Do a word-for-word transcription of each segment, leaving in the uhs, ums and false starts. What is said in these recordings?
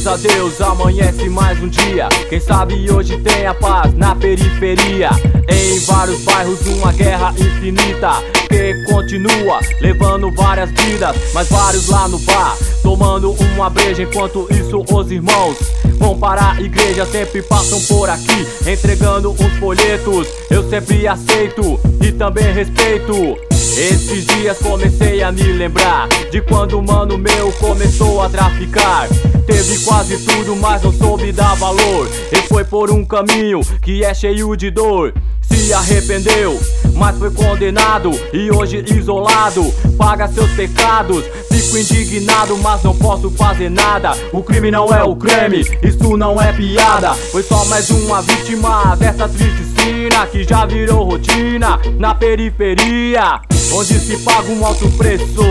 Graças a Deus amanhece mais um dia. Quem sabe hoje tem a paz na periferia. Em vários bairros uma guerra infinita que continua levando várias vidas. Mas vários lá no bar tomando uma breja. Enquanto isso os irmãos vão para a igreja. Sempre passam por aqui entregando uns folhetos. Eu sempre aceito e também respeito. Esses dias comecei a me lembrar de quando o mano meu começou a traficar. Teve quase tudo, mas não soube dar valor. Ele foi por um caminho que é cheio de dor. Se arrependeu, mas foi condenado e hoje isolado, paga seus pecados. Fico indignado, mas não posso fazer nada. O crime não é o creme, isso não é piada. Foi só mais uma vítima dessa triste cena que já virou rotina na periferia, onde se paga um alto preço.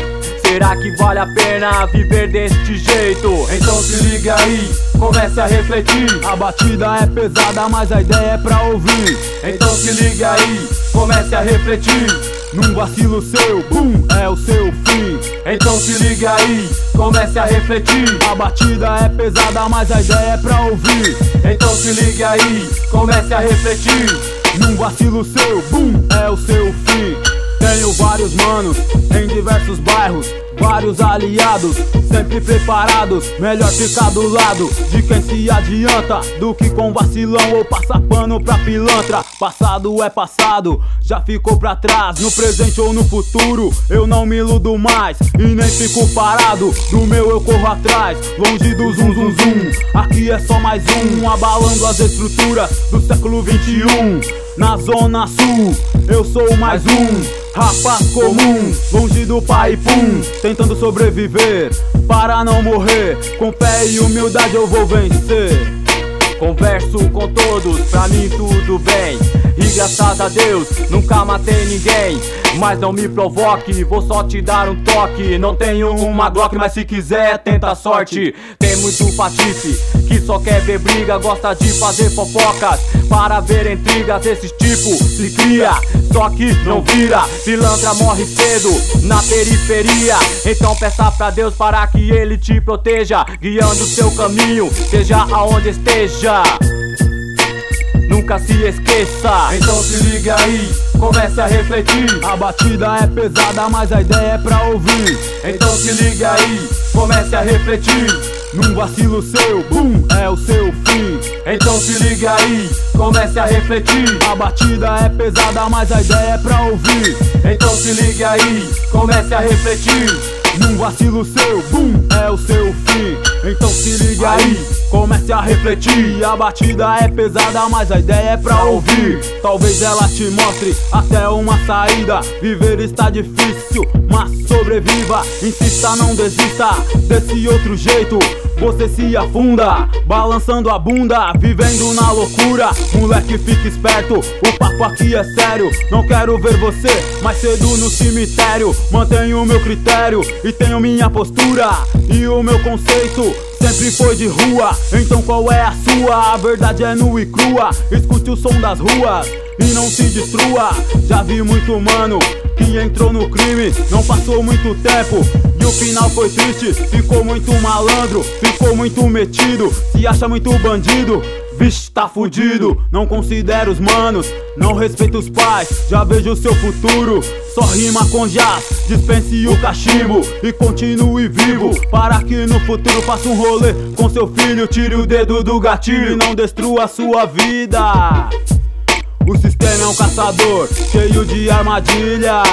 Será que vale a pena viver deste jeito? Então se liga aí, comece a refletir. A batida é pesada, mas a ideia é pra ouvir. Então se liga aí, comece a refletir. Num vacilo seu, bum, é o seu fim. Então se liga aí, comece a refletir. A batida é pesada, mas a ideia é pra ouvir. Então se liga aí, comece a refletir. Num vacilo seu, bum, é o seu fim. Tenho vários manos em diversos bairros, vários aliados, sempre preparados. Melhor ficar do lado de quem se adianta do que com vacilão ou passar pano pra pilantra. Passado é passado, já ficou pra trás. No presente ou no futuro eu não me iludo mais e nem fico parado. Do meu eu corro atrás, longe do zum zum zum. Aqui é só mais um, abalando as estruturas do século vinte e um. Na zona sul, eu sou mais um rapaz comum, longe do pai pum, tentando sobreviver para não morrer. Com fé e humildade eu vou vencer. Converso com todos, pra mim tudo bem. E graças a Deus nunca matei ninguém. Mas não me provoque, vou só te dar um toque. Não tenho uma Glock, mas se quiser tenta a sorte. Tem muito patife que só quer ver briga, gosta de fazer fofocas para ver intrigas. Esse tipo se cria, só que não vira. Pilantra morre cedo na periferia. Então peça pra Deus para que Ele te proteja, guiando o seu caminho, seja aonde esteja. Nunca se esqueça. Então se liga aí, comece a refletir. A batida é pesada, mas a ideia é pra ouvir. Então se liga aí, comece a refletir. Num vacilo seu, bum, é o seu fim. Então se liga aí, comece a refletir. A batida é pesada, mas a ideia é pra ouvir. Então se liga aí, comece a refletir. Num vacilo seu, bum, é o seu fim. Então se liga aí, comece a refletir. A batida é pesada, mas a ideia é pra ouvir. Talvez ela te mostre até uma saída. Viver está difícil, mas sobreviva. Insista, não desista desse outro jeito. Você se afunda, balançando a bunda, vivendo na loucura. Moleque, fique esperto, o papo aqui é sério. Não quero ver você mais cedo no cemitério. Mantenho o meu critério e tenho minha postura. E o meu conceito sempre foi de rua. Então qual é a sua? A verdade é nua e crua. Escute o som das ruas e não se destrua. Já vi muito mano que entrou no crime, não passou muito tempo e o final foi triste. Ficou muito malandro, ficou muito metido, se acha muito bandido. Vixe, tá fudido, não considero os manos, não respeito os pais, já vejo o seu futuro. Só rima com jazz, dispense o cachimbo e continue vivo, para que no futuro faça um rolê com seu filho. Tire o dedo do gatilho e não destrua a sua vida. O sistema é um caçador, cheio de armadilha.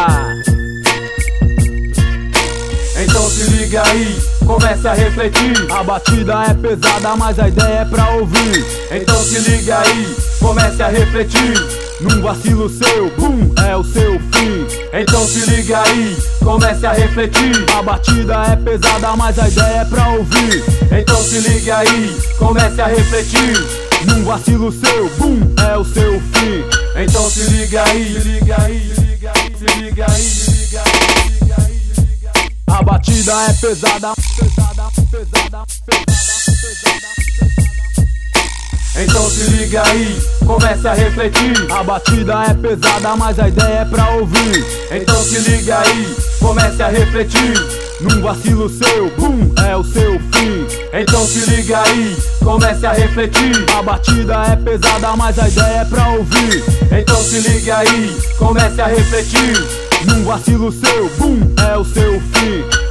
Então se liga aí, comece a refletir. A batida é pesada, mas a ideia é pra ouvir. Então se liga aí, comece a refletir. Num vacilo seu, bum, é o seu fim. Então se liga aí, comece a refletir. A batida é pesada, mas a ideia é pra ouvir. Então se liga aí, comece a refletir. Num vacilo seu, bum, é o seu fim. Então se liga aí, se liga aí, se liga aí, se liga aí, se liga aí, se liga aí, se liga aí. A batida é pesada, pesada, pesada, pesada, pesada, pesada. Então se liga aí, comece a refletir. A batida é pesada, mas a ideia é pra ouvir. Então se liga aí, comece a refletir. Num vacilo seu, bum, é o seu fim. Então se liga aí, comece a refletir. A batida é pesada, mas a ideia é pra ouvir. Então se liga aí, comece a refletir. Num vacilo seu, bum, é o seu fim.